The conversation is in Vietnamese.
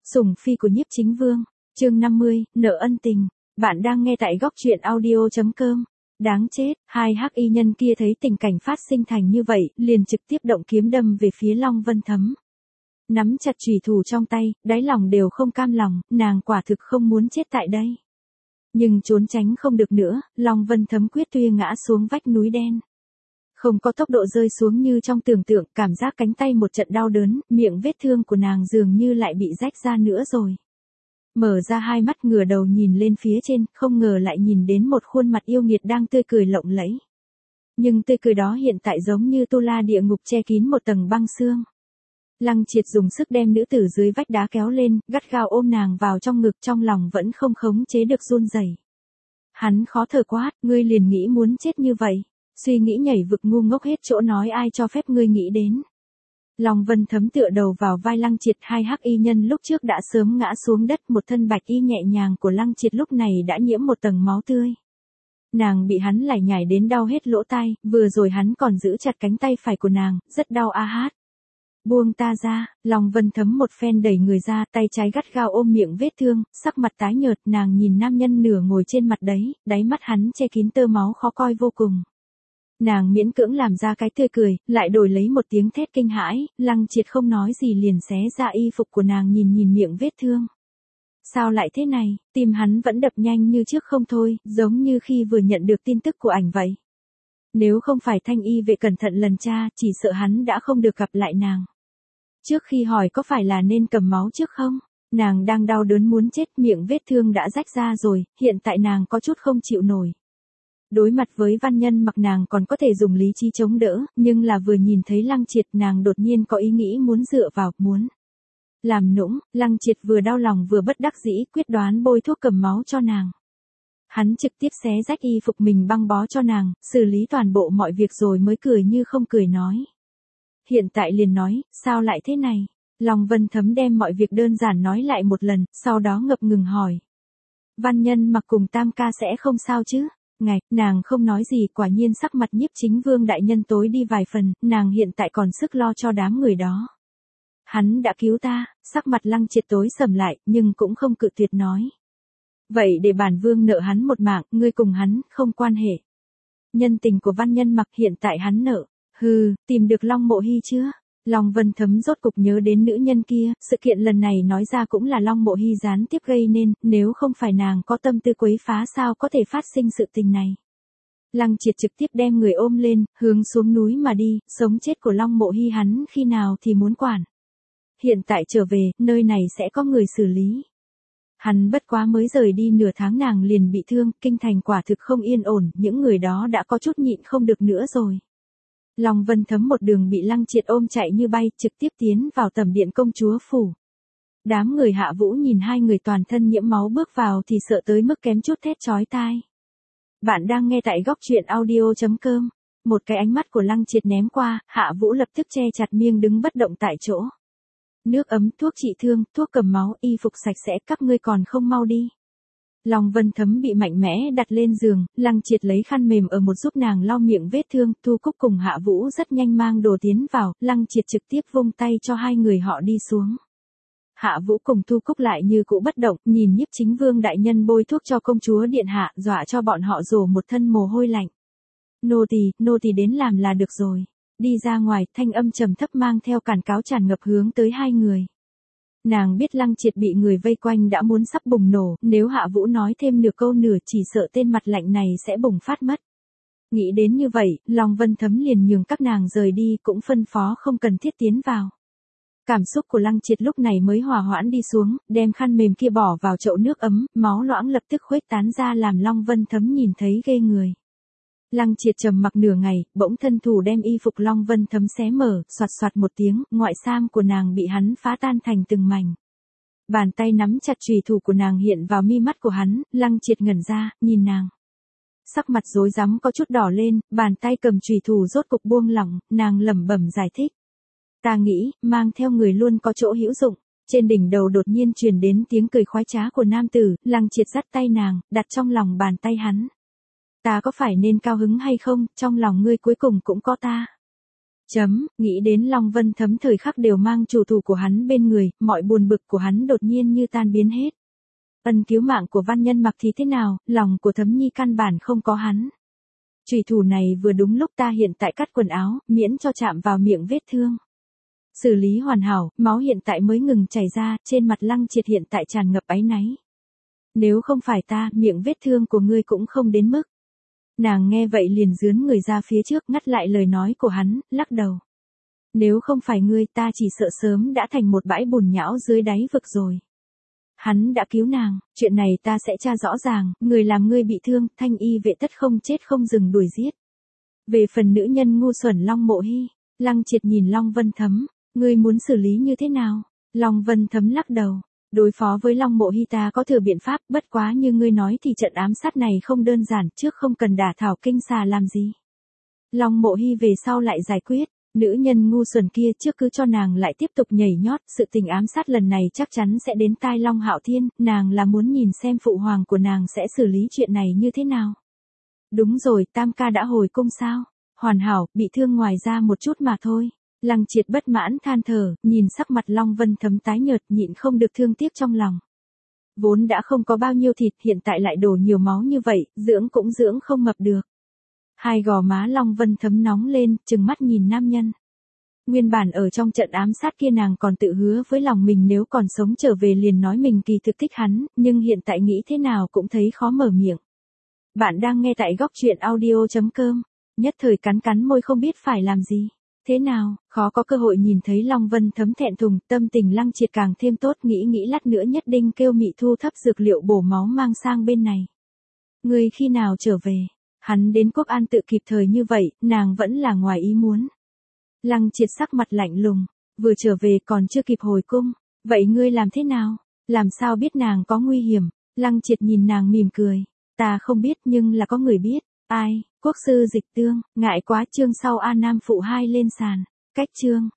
Sủng phi của Nhiếp Chính Vương, chương 50, nợ ân tình. Bạn đang nghe tại góc truyện audio.com. Đáng chết, hai hắc y nhân kia thấy tình cảnh phát sinh thành như vậy, liền trực tiếp động kiếm đâm về phía Long Vân Thấm. Nắm chặt chùy thủ trong tay, đáy lòng đều không cam lòng, nàng quả thực không muốn chết tại đây. Nhưng trốn tránh không được nữa, Long Vân Thấm quyết tuyên ngã xuống vách núi đen. Không có tốc độ rơi xuống như trong tưởng tượng, cảm giác cánh tay một trận đau đớn, miệng vết thương của nàng dường như lại bị rách ra nữa rồi. Mở ra hai mắt ngửa đầu nhìn lên phía trên, không ngờ lại nhìn đến một khuôn mặt yêu nghiệt đang tươi cười lộng lẫy. Nhưng tươi cười đó hiện tại giống như tu la địa ngục che kín một tầng băng xương. Lăng Triệt dùng sức đem nữ tử dưới vách đá kéo lên, gắt gao ôm nàng vào trong ngực, trong lòng vẫn không khống chế được run rẩy. Hắn khó thở quát, ngươi liền nghĩ muốn chết như vậy. Suy nghĩ nhảy vực ngu ngốc hết chỗ nói, ai cho phép ngươi nghĩ đến. Long Vân Thấm tựa đầu vào vai Lăng Triệt, hai hắc y nhân lúc trước đã sớm ngã xuống đất, một thân bạch y nhẹ nhàng của Lăng Triệt lúc này đã nhiễm một tầng máu tươi. Nàng bị hắn lải nhải đến đau hết lỗ tai, vừa rồi hắn còn giữ chặt cánh tay phải của nàng, rất đau a hát. Buông ta ra, Long Vân Thấm một phen đẩy người ra, tay trái gắt gao ôm miệng vết thương, sắc mặt tái nhợt, nàng nhìn nam nhân nửa ngồi trên mặt đấy, đáy mắt hắn che kín tơ máu khó coi vô cùng. Nàng miễn cưỡng làm ra cái tươi cười, lại đổi lấy một tiếng thét kinh hãi, Lăng Triệt không nói gì liền xé ra y phục của nàng, nhìn miệng vết thương. Sao lại thế này, tim hắn vẫn đập nhanh như trước không thôi, giống như khi vừa nhận được tin tức của ảnh vậy. Nếu không phải thanh y vệ cẩn thận lần tra, chỉ sợ hắn đã không được gặp lại nàng. Trước khi hỏi có phải là nên cầm máu trước không, nàng đang đau đớn muốn chết, miệng vết thương đã rách ra rồi, hiện tại nàng có chút không chịu nổi. Đối mặt với Văn Nhân Mặc nàng còn có thể dùng lý trí chống đỡ, nhưng là vừa nhìn thấy Lăng Triệt nàng đột nhiên có ý nghĩ muốn dựa vào, muốn làm nũng. Lăng Triệt vừa đau lòng vừa bất đắc dĩ, quyết đoán bôi thuốc cầm máu cho nàng. Hắn trực tiếp xé rách y phục mình băng bó cho nàng, xử lý toàn bộ mọi việc rồi mới cười như không cười nói. Hiện tại liền nói, sao lại thế này? Long Vân Thấm đem mọi việc đơn giản nói lại một lần, sau đó ngập ngừng hỏi. Văn Nhân Mặc cùng Tam ca sẽ không sao chứ? Ngạch, nàng không nói gì, quả nhiên sắc mặt Nhiếp Chính Vương đại nhân tối đi vài phần, nàng hiện tại còn sức lo cho đám người đó. Hắn đã cứu ta, sắc mặt Lăng Triệt tối sầm lại, nhưng cũng không cự tuyệt nói. Vậy để bản vương nợ hắn một mạng, ngươi cùng hắn, không quan hệ. Nhân tình của Văn Nhân Mặc hiện tại hắn nợ. Hừ, tìm được Long Mộ Hy chưa? Long Vân Thấm rốt cục nhớ đến nữ nhân kia, sự kiện lần này nói ra cũng là Long Mộ Hy gián tiếp gây nên, nếu không phải nàng có tâm tư quấy phá sao có thể phát sinh sự tình này. Lăng Triệt trực tiếp đem người ôm lên, hướng xuống núi mà đi, sống chết của Long Mộ Hy hắn khi nào thì muốn quản. Hiện tại trở về, nơi này sẽ có người xử lý. Hắn bất quá mới rời đi nửa tháng nàng liền bị thương, kinh thành quả thực không yên ổn, những người đó đã có chút nhịn không được nữa rồi. Long Vân Thấm một đường bị Lăng Triệt ôm chạy như bay, trực tiếp tiến vào tầm điện công chúa phủ. Đám người Hạ Vũ nhìn hai người toàn thân nhiễm máu bước vào thì sợ tới mức kém chút thét chói tai. Bạn đang nghe tại góc truyện audio.com. Một cái ánh mắt của Lăng Triệt ném qua, Hạ Vũ lập tức che chặt miệng đứng bất động tại chỗ. Nước ấm, thuốc trị thương, thuốc cầm máu, y phục sạch sẽ, các ngươi còn không mau đi. Long Vân Thấm bị mạnh mẽ đặt lên giường, Lăng Triệt lấy khăn mềm ở một giúp nàng lau miệng vết thương, Thu Cúc cùng Hạ Vũ rất nhanh mang đồ tiến vào, Lăng Triệt trực tiếp vung tay cho hai người họ đi xuống. Hạ Vũ cùng Thu Cúc lại như cũ bất động, nhìn Nhiếp Chính Vương đại nhân bôi thuốc cho công chúa điện hạ, dọa cho bọn họ rổ một thân mồ hôi lạnh. Nô tỳ đến làm là được rồi. Đi ra ngoài, thanh âm trầm thấp mang theo cản cáo tràn ngập hướng tới hai người. Nàng biết Lăng Triệt bị người vây quanh đã muốn sắp bùng nổ, nếu Hạ Vũ nói thêm nửa câu nửa chỉ sợ tên mặt lạnh này sẽ bùng phát mất. Nghĩ đến như vậy, Long Vân Thấm liền nhường các nàng rời đi, cũng phân phó không cần thiết tiến vào. Cảm xúc của Lăng Triệt lúc này mới hòa hoãn đi xuống, đem khăn mềm kia bỏ vào chậu nước ấm, máu loãng lập tức khuếch tán ra làm Long Vân Thấm nhìn thấy ghê người. Lăng Triệt trầm mặc nửa ngày, bỗng thân thủ đem y phục Long Vân Thấm xé mở, xoạt xoạt một tiếng, ngoại sam của nàng bị hắn phá tan thành từng mảnh. Bàn tay nắm chặt chùy thủ của nàng hiện vào mi mắt của hắn, Lăng Triệt ngẩn ra, nhìn nàng. Sắc mặt rối rắm có chút đỏ lên, bàn tay cầm chùy thủ rốt cục buông lỏng, nàng lẩm bẩm giải thích. Ta nghĩ, mang theo người luôn có chỗ hữu dụng. Trên đỉnh đầu đột nhiên truyền đến tiếng cười khoái trá của nam tử, Lăng Triệt dắt tay nàng, đặt trong lòng bàn tay hắn. Ta có phải nên cao hứng hay không, trong lòng ngươi cuối cùng cũng có ta. Nghĩ đến Long Vân Thấm thời khắc đều mang chủ thủ của hắn bên người, mọi buồn bực của hắn đột nhiên như tan biến hết. Ân cứu mạng của Văn Nhân Mặc thì thế nào, lòng của Thấm Nhi căn bản không có hắn. Chủy thủ này vừa đúng lúc ta hiện tại cắt quần áo, miễn cho chạm vào miệng vết thương. Xử lý hoàn hảo, máu hiện tại mới ngừng chảy ra, trên mặt Lăng Triệt hiện tại tràn ngập áy náy. Nếu không phải ta, miệng vết thương của ngươi cũng không đến mức. Nàng nghe vậy liền dướn người ra phía trước, ngắt lại lời nói của hắn, lắc đầu. Nếu không phải ngươi, ta chỉ sợ sớm đã thành một bãi bùn nhão dưới đáy vực rồi. Hắn đã cứu nàng, chuyện này ta sẽ tra rõ ràng, người làm ngươi bị thương, Thanh Y vệ tất không chết không dừng đuổi giết. Về phần nữ nhân ngu xuẩn Long Mộ Hy, Lăng Triệt nhìn Long Vân Thấm, ngươi muốn xử lý như thế nào? Long Vân Thấm lắc đầu, đối phó với Long Mộ Hy ta có thừa biện pháp, bất quá như ngươi nói thì trận ám sát này không đơn giản, trước không cần đả thảo kinh xà làm gì. Long Mộ Hy về sau lại giải quyết. Nữ nhân ngu xuẩn kia trước cứ cho nàng lại tiếp tục nhảy nhót, sự tình ám sát lần này chắc chắn sẽ đến tai Long Hạo Thiên, nàng là muốn nhìn xem phụ hoàng của nàng sẽ xử lý chuyện này như thế nào. Đúng rồi, Tam ca đã hồi cung sao? Hoàn hảo, bị thương ngoài ra một chút mà thôi. Lăng Triệt bất mãn than thở, nhìn sắc mặt Long Vân Thấm tái nhợt, nhịn không được thương tiếc trong lòng. Vốn đã không có bao nhiêu thịt, hiện tại lại đổ nhiều máu như vậy, dưỡng cũng dưỡng không mập được. Hai gò má Long Vân Thấm nóng lên, trừng mắt nhìn nam nhân. Nguyên bản ở trong trận ám sát kia nàng còn tự hứa với lòng mình nếu còn sống trở về liền nói mình kỳ thực thích hắn, nhưng hiện tại nghĩ thế nào cũng thấy khó mở miệng. Bạn đang nghe tại góc truyện audio.com, nhất thời cắn cắn môi không biết phải làm gì. Thế nào, khó có cơ hội nhìn thấy Long Vân Thấm thẹn thùng, tâm tình Lăng Triệt càng thêm tốt, nghĩ lát nữa nhất định kêu Mị thu thấp dược liệu bổ máu mang sang bên này. Ngươi khi nào trở về? Hắn đến Quốc An tự kịp thời như vậy, nàng vẫn là ngoài ý muốn. Lăng Triệt sắc mặt lạnh lùng, vừa trở về còn chưa kịp hồi cung, vậy ngươi làm thế nào? Làm sao biết nàng có nguy hiểm? Lăng Triệt nhìn nàng mỉm cười, ta không biết nhưng là có người biết, ai? Quốc sư Dịch Tương, ngại quá chương sau A Nam phụ 2 lên sàn, cách chương.